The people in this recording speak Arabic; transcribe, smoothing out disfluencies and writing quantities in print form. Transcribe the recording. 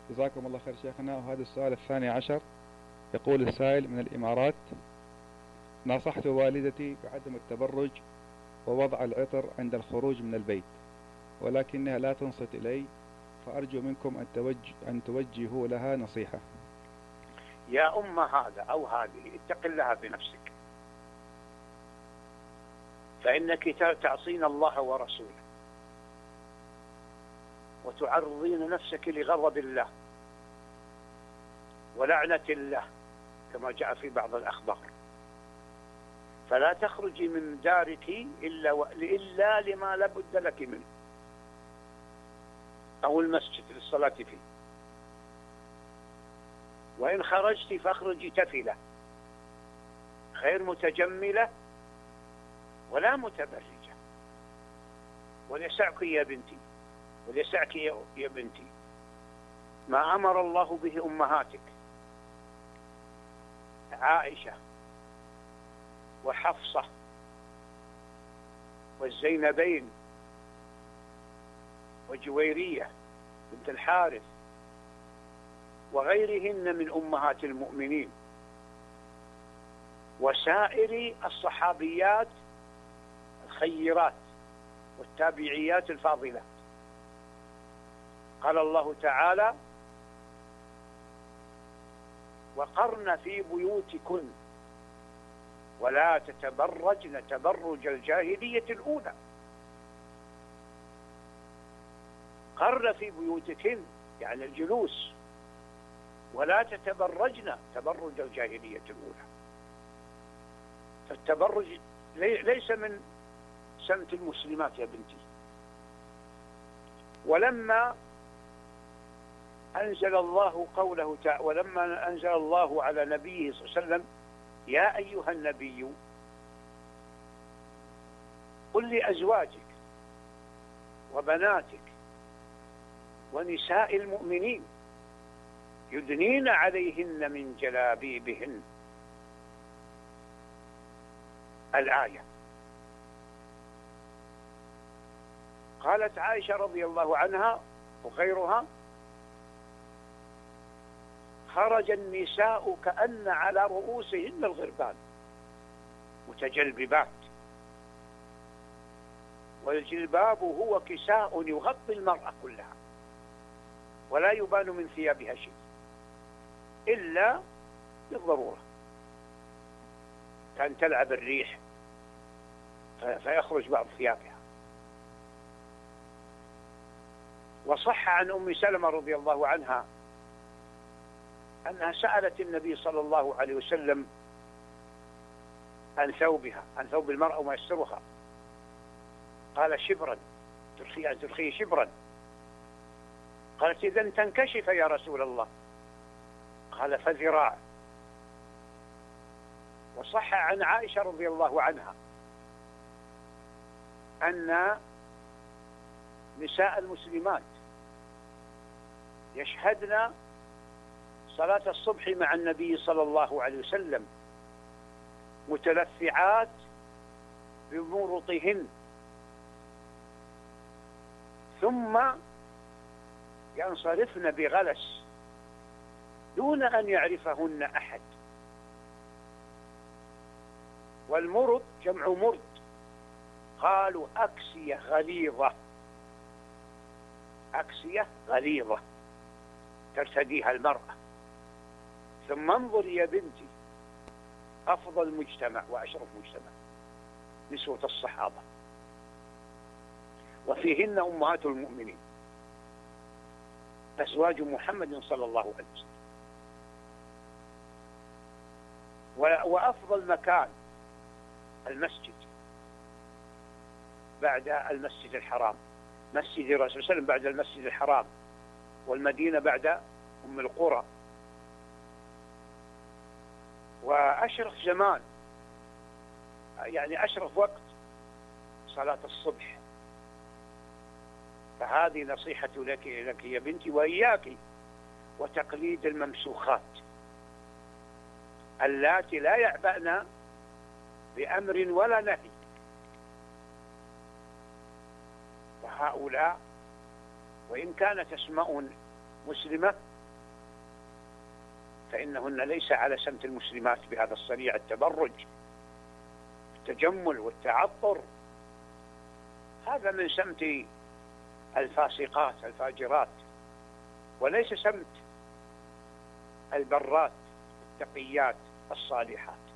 جزاكم الله خير شيخنا. وهذا السؤال الثاني عشر، يقول السائل من الإمارات: نصحت والدتي بعدم التبرج ووضع العطر عند الخروج من البيت، ولكنها لا تنصت إلي، فأرجو منكم أن توجهوا لها نصيحة. يا هذا أو هذه، اتق الله في نفسك، فإنك تعصين الله ورسوله وتعرضين نفسك لغضب الله ولعنة الله كما جاء في بعض الأخبار. فلا تخرجي من دارك إلا لما لا بد لك منه، أو المسجد للصلاة فيه. وإن خرجت فاخرجي تفلة، غير متجملة ولا متبرجة. وليسعك يا بنتي، وليسعك يا بنتي ما أمر الله به أمهاتك عائشة وحفصة والزينبين وجويرية بنت الحارث وغيرهن من أمهات المؤمنين وسائر الصحابيات الخيرات والتابعيات الفاضلات. قال الله تعالى: وقرن في بيوتكن ولا تتبرجن تبرج الجاهلية الأولى. قرن في بيوتكن يعني الجلوس، ولا تتبرجن تبرج الجاهلية الأولى. فالتبرج ليس من سمت المسلمات يا بنتي. ولما أنزل الله قوله تعالى، ولما أنزل الله على نبيه صلى الله عليه وسلم: يا أيها النبي قل لأزواجك وبناتك ونساء المؤمنين يدنين عليهن من جلابيبهن. الآية. قالت عائشة رضي الله عنها وغيرها: خرج النساء كأن على رؤوسهن الغربان متجلببات. والجلباب هو كساء يغطي المرأة كلها ولا يبان من ثيابها شيء إلا بالضرورة، كان تلعب الريح فيخرج بعض ثيابها. وصح عن أم سلمة رضي الله عنها أنها سألت النبي صلى الله عليه وسلم عن ثوبها، عن ثوب المرأة وما يسترها. قال: شبرا، ترخيه شبرا. قالت: إذا تنكشف يا رسول الله. قال: فذراع. وصح عن عائشة رضي الله عنها أن نساء المسلمات يشهدن صلاة الصبح مع النبي صلى الله عليه وسلم متلفعات بمرطهن، ثم ينصرفن بغلس دون أن يعرفهن أحد. والمرط جمع مرط، قالوا أكسية غليظة، أكسية غليظة ترتديها المرأة. ثم انظر يا بنتي أفضل مجتمع وأشرف مجتمع، نسوة الصحابة، وفيهن أمهات المؤمنين أزواج محمد صلى الله عليه وسلم. وأفضل مكان المسجد بعد المسجد الحرام، مسجد الرسول صلى الله عليه وسلم بعد المسجد الحرام، والمدينة بعد أم القرى. وأشرف زمان يعني أشرف وقت صلاة الصبح. فهذه نصيحة لك يا بنتي، وإياك وتقليد الممسوخات اللاتي لا يعبأن بأمر ولا نهي. فهؤلاء وإن كانت أسماء مسلمة فإنهن ليس على سمت المسلمات بهذا الصريع التبرج، التجمل والتعطر، هذا من سمت الفاسقات الفاجرات، وليس سمت البرات التقيات الصالحات.